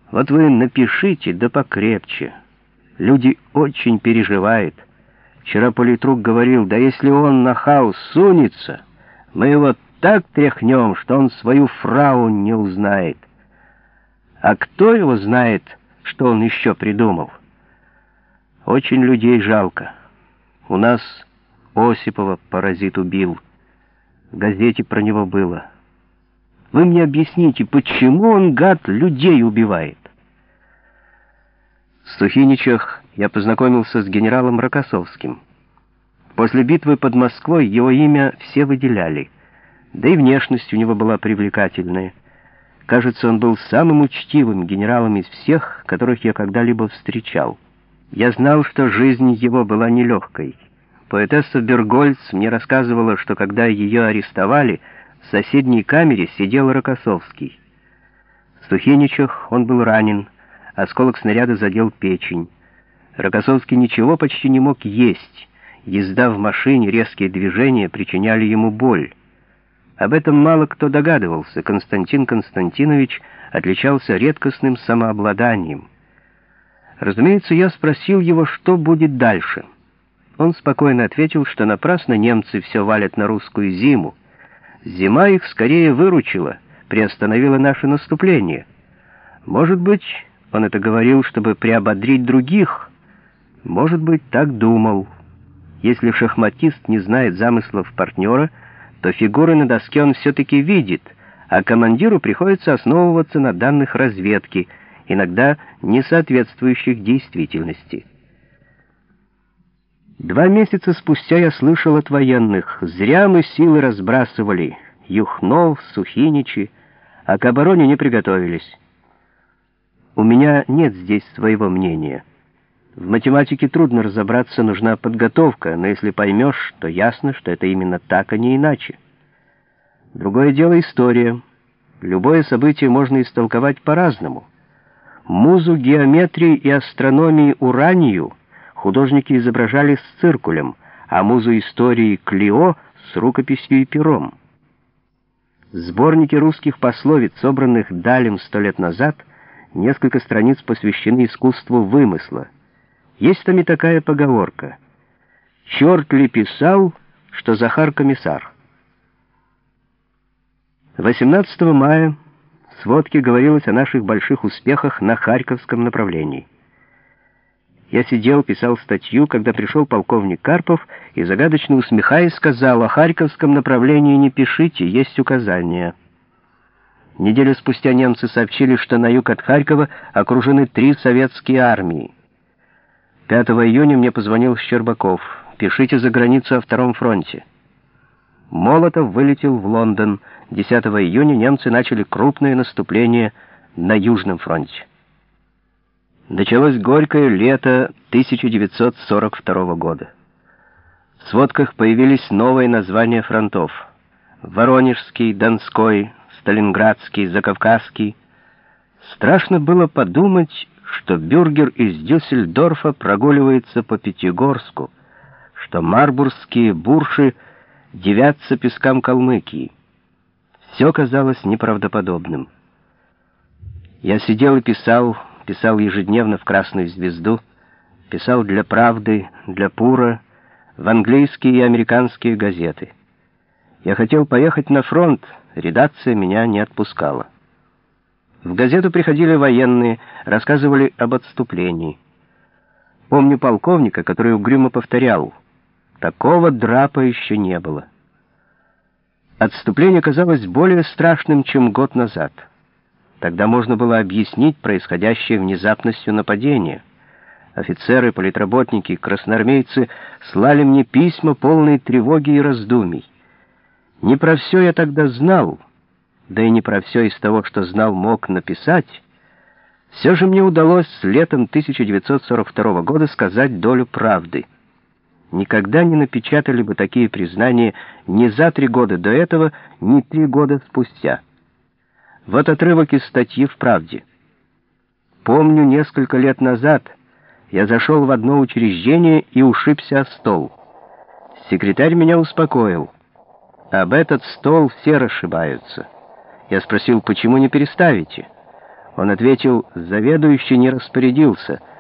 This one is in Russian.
Вот вы напишите, да покрепче. Люди очень переживают. Вчера политрук говорил, да если он на хаос сунется, мы его так тряхнем, что он свою фрау не узнает. А кто его знает, что он еще придумал? Очень людей жалко. У нас Осипова паразит убил. В газете про него было. Вы мне объясните, почему он, гад, людей убивает? В Сухиничах я познакомился с генералом Рокоссовским. После битвы под Москвой его имя все выделяли. Да и внешность у него была привлекательная. Кажется, он был самым учтивым генералом из всех, которых я когда-либо встречал. Я знал, что жизнь его была нелегкой. Поэтесса Бергольц мне рассказывала, что когда ее арестовали, в соседней камере сидел Рокоссовский. В Сухиничах он был ранен, осколок снаряда задел печень. Рокоссовский ничего почти не мог есть. Езда в машине, резкие движения причиняли ему боль. Об этом мало кто догадывался. Константин Константинович отличался редкостным самообладанием. Разумеется, я спросил его, что будет дальше. Он спокойно ответил, что напрасно немцы все валят на русскую зиму. Зима их скорее выручила, приостановила наше наступление. Может быть, он это говорил, чтобы приободрить других. Может быть, так думал. Если шахматист не знает замыслов партнера, то фигуры на доске он все-таки видит, а командиру приходится основываться на данных разведки, иногда не соответствующих действительности. 2 месяца спустя я слышал от военных: зря мы силы разбрасывали, Юхнов, Сухиничи, а к обороне не приготовились. У меня нет здесь своего мнения. В математике трудно разобраться, нужна подготовка, но если поймешь, то ясно, что это именно так, а не иначе. Другое дело история. Любое событие можно истолковать по-разному. Музу геометрии и астрономии Уранию художники изображали с циркулем, а музу истории Клио с рукописью и пером. В сборнике русских пословиц, собранных Далем 100 лет назад, несколько страниц посвящены искусству вымысла. Есть там и такая поговорка: «Черт ли писал, что Захар комиссар?» 18 мая в сводке говорилось о наших больших успехах на Харьковском направлении. Я сидел, писал статью, когда пришел полковник Карпов и, загадочно усмехаясь, сказал: «О Харьковском направлении не пишите, есть указания». Неделю спустя немцы сообщили, что на юг от Харькова окружены 3 советские армии. 5 июня мне позвонил Щербаков: «Пишите за границу о Втором фронте». Молотов вылетел в Лондон. 10 июня немцы начали крупное наступление на Южном фронте. Началось горькое лето 1942 года. В сводках появились новые названия фронтов: Воронежский, Донской, Сталинградский, Закавказский. Страшно было подумать, что бюргер из Дюссельдорфа прогуливается по Пятигорску, что марбургские бурши дивятся пескам Калмыкии. Все казалось неправдоподобным. Я сидел и писал ежедневно в «Красную звезду», писал для «Правды», для «Пура», в английские и американские газеты. Я хотел поехать на фронт, редакция меня не отпускала. В газету приходили военные, рассказывали об отступлении. Помню полковника, который угрюмо повторял: «Такого драпа еще не было». Отступление казалось более страшным, чем год назад. Тогда можно было объяснить происходящее внезапностью нападения. Офицеры, политработники, красноармейцы слали мне письма, полные тревоги и раздумий. Не про все я тогда знал, да и не про все из того, что знал, мог написать. Все же мне удалось летом 1942 года сказать долю правды. Никогда не напечатали бы такие признания ни за 3 года до этого, ни 3 года спустя. Вот отрывок из статьи в «Правде». Помню, несколько лет назад я зашел в одно учреждение и ушибся о стол. Секретарь меня успокоил: «Об этот стол все расшибаются». Я спросил: «Почему не переставите?» Он ответил: «Заведующий не распорядился».